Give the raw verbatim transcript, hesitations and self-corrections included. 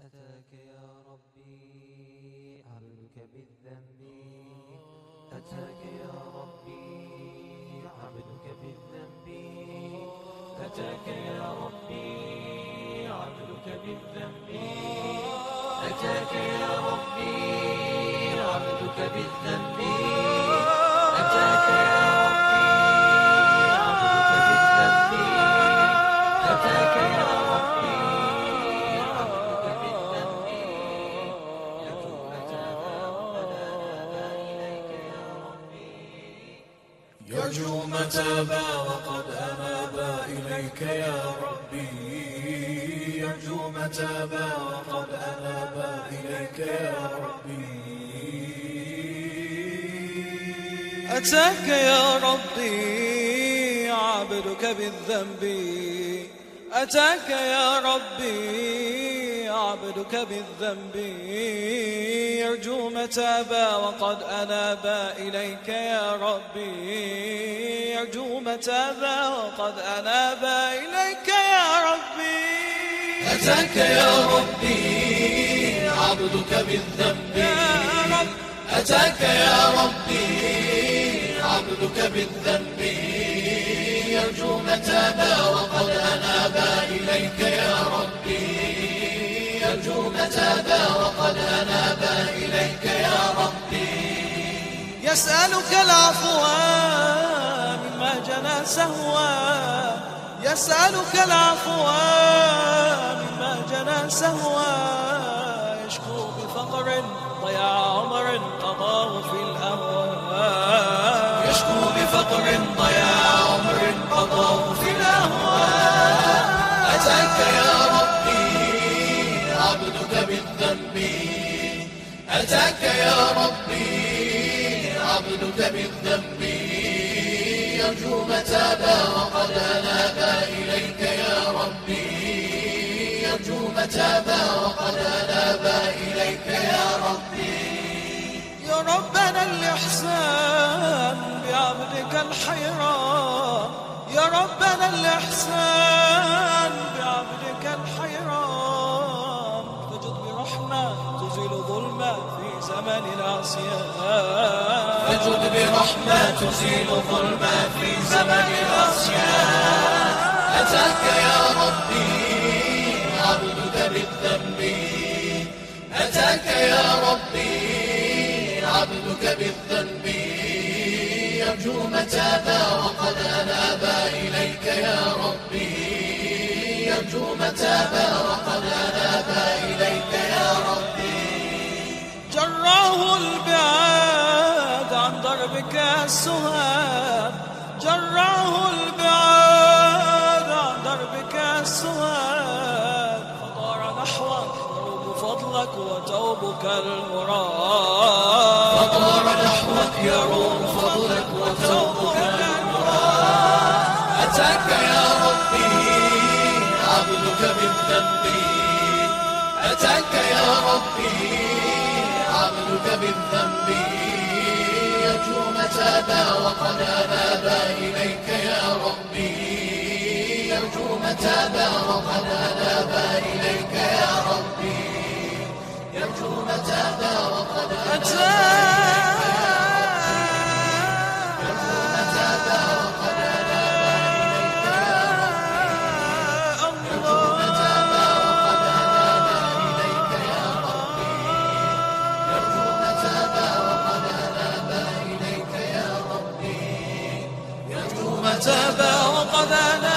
أتاك يا ربي عبدك بالذنب، أتاك يا ربي عبدك بالذنب، أتاك يا ربي عبدك بالذنب، أتاك يا ربي عبدك بالذنب، أتاك يا ربي عبدك بالذنب، أتاك يا ربي عبدك بالذنب، يرجو متابا وقد أناب إليك يا ربي، يرجو متابا وقد أناب إليك يا ربي، يرجو متابا وقد أناب إليك يا ربي. أتاك يا ربي عبدك بالذنب، أتاك يا ربي عبدك بالذنب، يرجو متابا وقد أناب إليك يا ربي، يرجو متابا وقد أناب إليك يا ربي. أتاك يا ربي عبدك بالذنب، أتاك يا ربي عبدك بالذنب، يرجو متابا وقد أناب إليك يا ربي، يرجو متابا وقد أناب إليك يا ربي. يسألك العفو مما جنى سهوا، يسألك العفو مما جنى سهوا، يشكو بفقر ضياع عمر قضاه في الأهواء، يشكو بفقر ضياع عمر قضاه في الأهواء. أتاك يا ربي عبدك بالذنب، أتاك يا ربي عبدك بالذنب، يرجو متابا وقد أناب إليك يا ربي، يرجو متابا وقد أناب إليك يا ربي. يا ربنا الإحسان بعبدك الحيران، يا ربنا الإحسان بعبدك الحيران، فجد برحمة تزيل ظلما في زمن العصيان، فجد برحمة تزيل ظلما في زمن العصيان. أتاك يا ربي عبدك بالذنب، أتاك يا ربي عبدك بالذنب، يرجو متابا وقد أناب إليك يا ربي، يرجو متابا وقد أناب إليك يا ربي. جراه البعاد عن ضربك السهام، جراه البعاد عن ضربك السهام، فطار نحوك يروب فضلك وتوبك المراد، فطار نحوك يروم فضلك وتوبك المراد. أتاك يا ربي عبدك بالذنب، أتاك يا ربي عبدك بالذنب، يرجو متابا وقد أناب إليك يا ربي، يرجو متابا وقد أناب إليك يا ربي، يرجو متابا وقد أناب إليك يا ربي، يرجو متابا وقد أناب إليك يا ربي، يرجو متابا وقد أناب إليك يا ربي، يرجو متابا وقد أناب إليك يا ربي، يرجو متابا وقد أناب